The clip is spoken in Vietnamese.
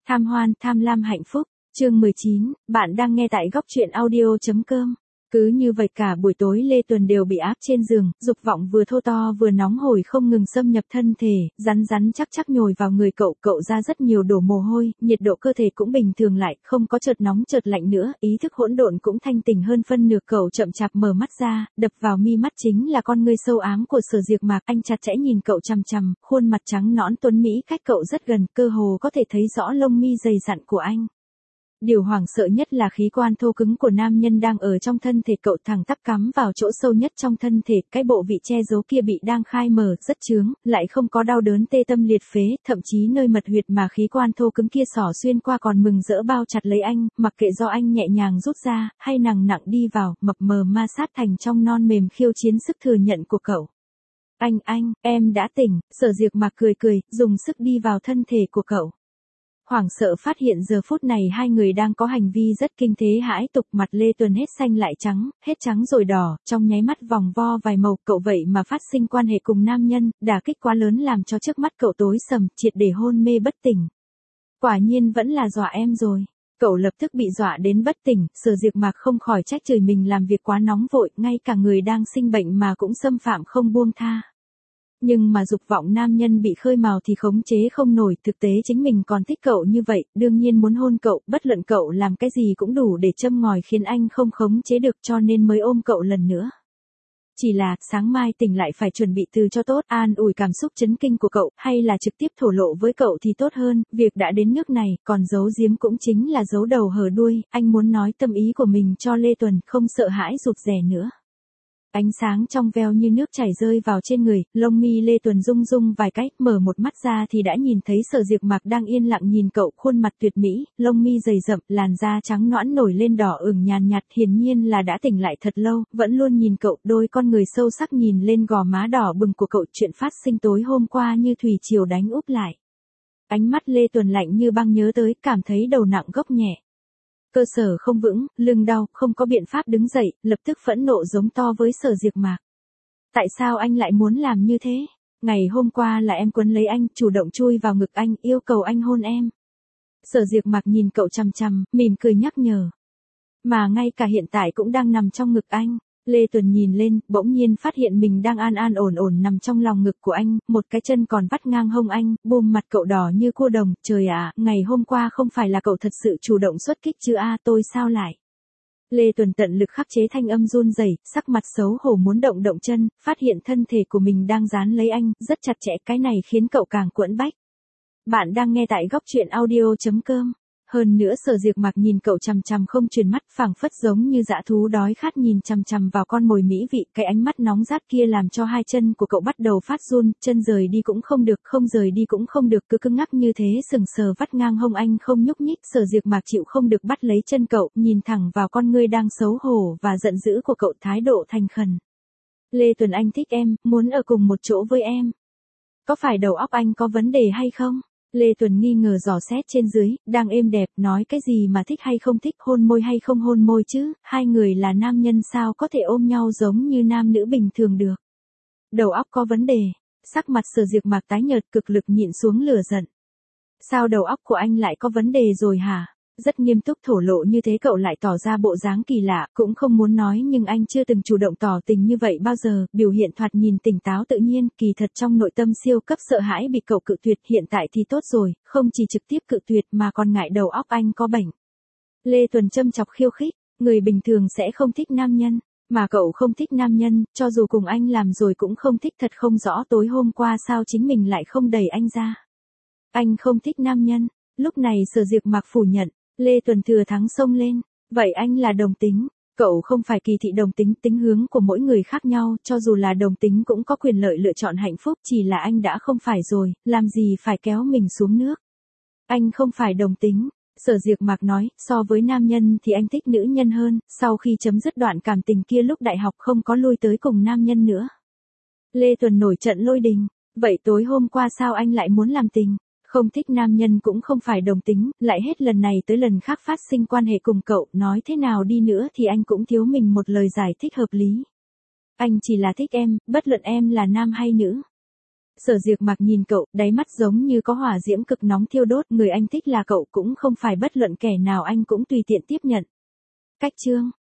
Tham hoan, tham lam hạnh phúc. Chương 19, bạn đang nghe tại góc truyện audio.com. Cứ như vậy cả buổi tối Lê Tuần đều bị áp trên giường, dục vọng vừa thô to vừa nóng hổi không ngừng xâm nhập thân thể, rắn rắn chắc chắc nhồi vào người cậu ra rất nhiều đổ mồ hôi, nhiệt độ cơ thể cũng bình thường lại, không có chợt nóng chợt lạnh nữa, ý thức hỗn độn cũng thanh tỉnh hơn phân nửa. Cậu chậm chạp mở mắt ra, đập vào mi mắt chính là con ngươi sâu ám của Sở Diệp Mạc. Anh chặt chẽ nhìn cậu chằm chằm, khuôn mặt trắng nõn tuấn mỹ cách cậu rất gần, cơ hồ có thể thấy rõ lông mi dày dặn của anh. Điều hoảng sợ nhất là khí quan thô cứng của nam nhân đang ở trong thân thể cậu, thẳng tắp cắm vào chỗ sâu nhất trong thân thể, cái bộ vị che giấu kia bị đang khai mở, rất chướng, lại không có đau đớn tê tâm liệt phế, thậm chí nơi mật huyệt mà khí quan thô cứng kia xỏ xuyên qua còn mừng rỡ bao chặt lấy anh, mặc kệ do anh nhẹ nhàng rút ra, hay nặng nặng đi vào, mập mờ ma sát thành trong non mềm khiêu chiến sức thừa nhận của cậu. Anh, em đã tỉnh. Sở Diệp Mạc cười, dùng sức đi vào thân thể của cậu. Hoảng sợ phát hiện giờ phút này hai người đang có hành vi rất kinh thế hãi tục. Mặt Lê Tuần hết xanh lại trắng, hết trắng rồi đỏ, trong nháy mắt vòng vo vài màu. Cậu vậy mà phát sinh quan hệ cùng nam nhân, đả kích quá lớn làm cho trước mắt cậu tối sầm, triệt để hôn mê bất tỉnh. Quả nhiên vẫn là dọa em rồi. Cậu lập tức bị dọa đến bất tỉnh. Sở Diệp Mạc không khỏi trách trời mình làm việc quá nóng vội, ngay cả người đang sinh bệnh mà cũng xâm phạm không buông tha. Nhưng mà dục vọng nam nhân bị khơi mào thì khống chế không nổi, thực tế chính mình còn thích cậu như vậy, đương nhiên muốn hôn cậu, bất luận cậu làm cái gì cũng đủ để châm ngòi khiến anh không khống chế được, cho nên mới ôm cậu lần nữa. Chỉ là, sáng mai tỉnh lại phải chuẩn bị từ cho tốt, an ủi cảm xúc chấn kinh của cậu, hay là trực tiếp thổ lộ với cậu thì tốt hơn, việc đã đến nước này, còn giấu giếm cũng chính là giấu đầu hở đuôi, anh muốn nói tâm ý của mình cho Lê Tuần, không sợ hãi rụt rè nữa. Ánh sáng trong veo như nước chảy rơi vào trên người, lông mi Lê Tuần rung rung vài cái, mở một mắt ra thì đã nhìn thấy Sở Diệp Mạc đang yên lặng nhìn cậu, khuôn mặt tuyệt mỹ, lông mi dày rậm, làn da trắng nõn nổi lên đỏ ửng nhàn nhạt, hiển nhiên là đã tỉnh lại thật lâu, vẫn luôn nhìn cậu, đôi con người sâu sắc nhìn lên gò má đỏ bừng của cậu. Chuyện phát sinh tối hôm qua như thủy triều đánh úp lại. Ánh mắt Lê Tuần lạnh như băng, nhớ tới, cảm thấy đầu nặng gốc nhẹ. Cơ sở không vững, lưng đau, không có biện pháp đứng dậy, lập tức phẫn nộ giống to với Sở Diệp Mạc. Tại sao anh lại muốn làm như thế? Ngày hôm qua là em quấn lấy anh, chủ động chui vào ngực anh, yêu cầu anh hôn em. Sở Diệp Mạc nhìn cậu chằm chằm, mỉm cười nhắc nhở. Mà ngay cả hiện tại cũng đang nằm trong ngực anh. Lê Tuần nhìn lên, bỗng nhiên phát hiện mình đang an ổn nằm trong lòng ngực của anh, một cái chân còn vắt ngang hông anh, bùm, mặt cậu đỏ như cua đồng. Trời ạ, ngày hôm qua không phải là cậu thật sự chủ động xuất kích chứ a, tôi sao lại? Lê Tuần tận lực khắc chế thanh âm run rẩy, sắc mặt xấu hổ muốn động chân, phát hiện thân thể của mình đang dán lấy anh, rất chặt chẽ, cái này khiến cậu càng quẫn bách. Bạn đang nghe tại góc truyện audio.com. Hơn nữa Sở Diệp Mạc nhìn cậu chằm chằm không chuyển mắt, phảng phất giống như dã thú đói khát nhìn chằm chằm vào con mồi mỹ vị, cái ánh mắt nóng rát kia làm cho hai chân của cậu bắt đầu phát run, chân rời đi cũng không được, không rời đi cũng không được, cứ cứng ngắc như thế, sừng sờ vắt ngang hông anh không nhúc nhích. Sở Diệp Mạc chịu không được bắt lấy chân cậu, nhìn thẳng vào con ngươi đang xấu hổ và giận dữ của cậu, thái độ thành khẩn. Lê Tuần, anh thích em, muốn ở cùng một chỗ với em. Có phải đầu óc anh có vấn đề hay không? Lê Tuần nghi ngờ dò xét trên dưới, đang êm đẹp, nói cái gì mà thích hay không thích, hôn môi hay không hôn môi chứ, hai người là nam nhân sao có thể ôm nhau giống như nam nữ bình thường được. Đầu óc có vấn đề. Sắc mặt Sở Diệp Mạc tái nhợt, cực lực nhịn xuống lửa giận. Sao đầu óc của anh lại có vấn đề rồi hả? Rất nghiêm túc thổ lộ như thế cậu lại tỏ ra bộ dáng kỳ lạ, cũng không muốn nói nhưng anh chưa từng chủ động tỏ tình như vậy bao giờ, biểu hiện thoạt nhìn tỉnh táo tự nhiên, kỳ thật trong nội tâm siêu cấp sợ hãi bị cậu cự tuyệt. Hiện tại thì tốt rồi, không chỉ trực tiếp cự tuyệt mà còn ngại đầu óc anh có bệnh. Lê Tuần châm chọc khiêu khích, người bình thường sẽ không thích nam nhân, mà cậu không thích nam nhân, cho dù cùng anh làm rồi cũng không thích, thật không rõ tối hôm qua sao chính mình lại không đẩy anh ra. Anh không thích nam nhân. Lúc này Sở Diệp Mạc phủ nhận. Lê Tuần thừa thắng xông lên, vậy anh là đồng tính, cậu không phải kỳ thị đồng tính, tính hướng của mỗi người khác nhau, cho dù là đồng tính cũng có quyền lợi lựa chọn hạnh phúc, chỉ là anh đã không phải rồi, làm gì phải kéo mình xuống nước. Anh không phải đồng tính, Sở Diệp Mạc nói, so với nam nhân thì anh thích nữ nhân hơn, sau khi chấm dứt đoạn cảm tình kia lúc đại học không có lui tới cùng nam nhân nữa. Lê Tuần nổi trận lôi đình, vậy tối hôm qua sao anh lại muốn làm tình? Không thích nam nhân cũng không phải đồng tính, lại hết lần này tới lần khác phát sinh quan hệ cùng cậu, nói thế nào đi nữa thì anh cũng thiếu mình một lời giải thích hợp lý. Anh chỉ là thích em, bất luận em là nam hay nữ. Sở Diệp Mạc nhìn cậu, đáy mắt giống như có hỏa diễm cực nóng thiêu đốt, người anh thích là cậu cũng không phải bất luận kẻ nào anh cũng tùy tiện tiếp nhận. Cách chương